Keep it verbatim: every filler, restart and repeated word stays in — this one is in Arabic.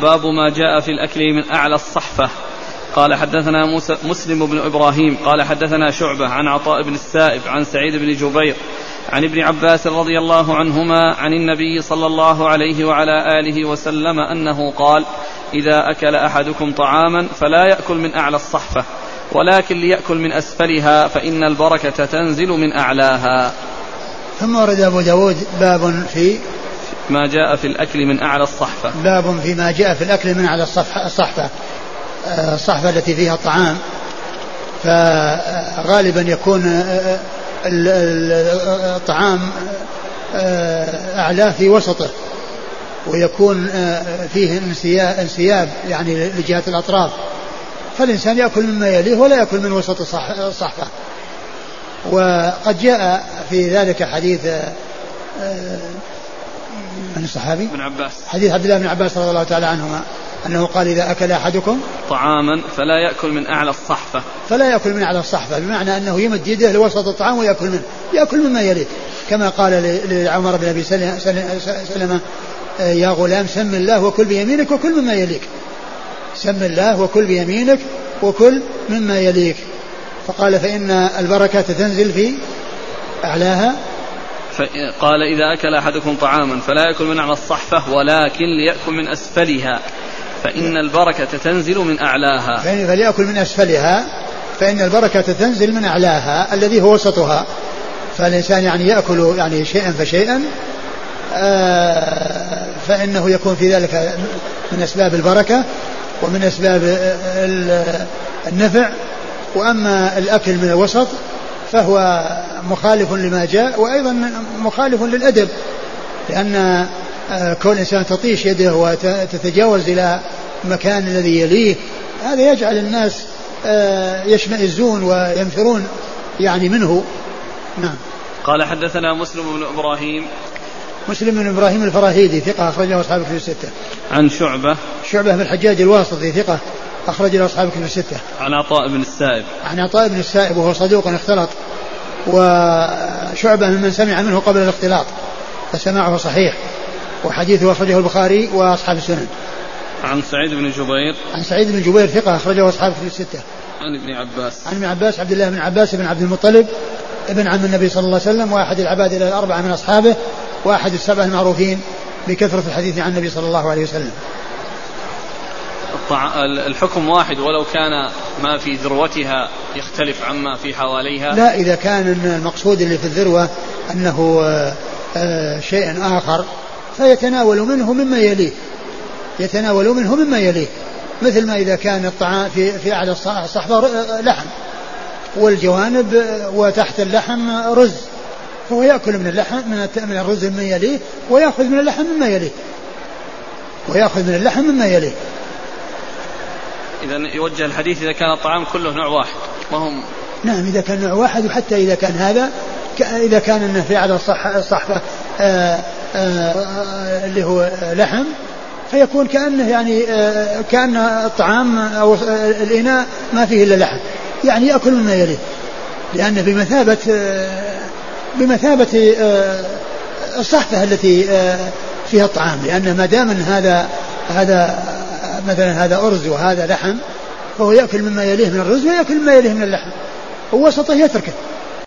باب ما جاء في الأكل من أعلى الصحفة. قال حدثنا مسلم بن إبراهيم قال حدثنا شعبة عن عطاء بن السائب عن سعيد بن جبير عن ابن عباس رضي الله عنهما عن النبي صلى الله عليه وعلى آله وسلم أنه قال: إذا أكل أحدكم طعاما فلا يأكل من أعلى الصحفة ولكن ليأكل من أسفلها فإن البركة تنزل من أعلاها. ثم ورد أبو داود باب في ما جاء في الأكل من أعلى الصحفة. باب في ما جاء في الأكل من أعلى الصحفة، الصحفة التي فيها الطعام، فغالبا يكون الطعام أعلى في وسطه، ويكون فيه انسياب يعني لجهة الأطراف، فالإنسان يأكل مما يليه ولا يأكل من وسط الصحفة. وقد جاء في ذلك حديث من الصحابي ابن عباس، حديث عبد الله بن عباس رضي الله تعالى عنهما أنه قال: إذا أكل أحدكم طعاما فلا يأكل من أعلى الصحفة فلا يأكل من أعلى الصحفة، بمعنى أنه يمد يده لوسط الطعام ويأكل منه، يأكل مما يليه، كما قال لعمر بن أبي سلمة: يا غلام سم الله وكل بيمينك وكل مما يليك، سم الله وكل بيمينك وكل مما يليك. فقال: فإن البركة تنزل في أعلاها. قال: إذا أكل أحدكم طعاما فلا يأكل من أعلى الصحفة ولكن ليأكل من أسفلها فإن البركة تنزل من أعلاها. فليأكل من أسفلها فإن البركة تنزل من أعلاها الذي هو وسطها. فالإنسان يعني يأكل يعني شيئا فشيئا، فإنه يكون في ذلك من أسباب البركة ومن أسباب النفع. وأما الأكل من الوسط فهو مخالف لما جاء، وأيضا مخالف للأدب، لأن كون الإنسان تطيش يده وتتجاوز إلى مكان الذي يليه هذا يجعل الناس يشمئزون وينفرون يعني منه. نعم. قال حدثنا مسلم بن إبراهيم مسلم بن إبراهيم الفراهيدي ثقة أخرج له أصحاب الكتب الستة. عن شعبة شعبة بن الحجاج الواسطي ثقة أخرج له أصحاب الكتب الستة. عن عطاء بن السائب عن عطاء بن السائب وهو صدوق اختلط، وشعبة ممن سمع منه قبل الاختلاط فسماعه صحيح، وحديثه أخرجه البخاري وأصحاب السنن. عن سعيد بن جبير عن سعيد بن جبير ثقة أخرجه أصحاب الكتب الستة. عن ابن عباس عن ابن عباس عبد الله بن عباس بن عبد المطلب ابن عم النبي صلى الله عليه وسلم، وأحد العباد الأربعة من أصحابه، وأحد السبعة المعروفين بكثرة الحديث عن النبي صلى الله عليه وسلم. الحكم واحد ولو كان ما في ذروتها يختلف عما في حواليها؟ لا، إذا كان المقصود اللي في الذروة أنه شيء آخر فيتناول منه مما يليه، يتناول منه مما يليه، مثل ما إذا كان الطعام في في أعلى الصحفة لحم والجوانب وتحت اللحم رز، فهو يأكل من اللحم من الرز مما يليه ويأخذ من اللحم مما يليه ويأخذ من اللحم مما يليه. إذا يوجه الحديث إذا كان الطعام كله نوع واحد وهم. نعم، إذا كان نوع واحد، وحتى إذا كان هذا إذا كان إنه في على الصحفة اللي هو لحم فيكون كأنه يعني كأن الطعام أو الإناء ما فيه إلا لحم، يعني يأكل مما يليه، لأنه بمثابة بمثابة الصحفة التي فيها الطعام، لأن ما دام هذا هذا مثلا هذا أرز وهذا لحم فهو يأكل مما يليه من الرز ويأكل مما يليه من اللحم، ووسطه يتركه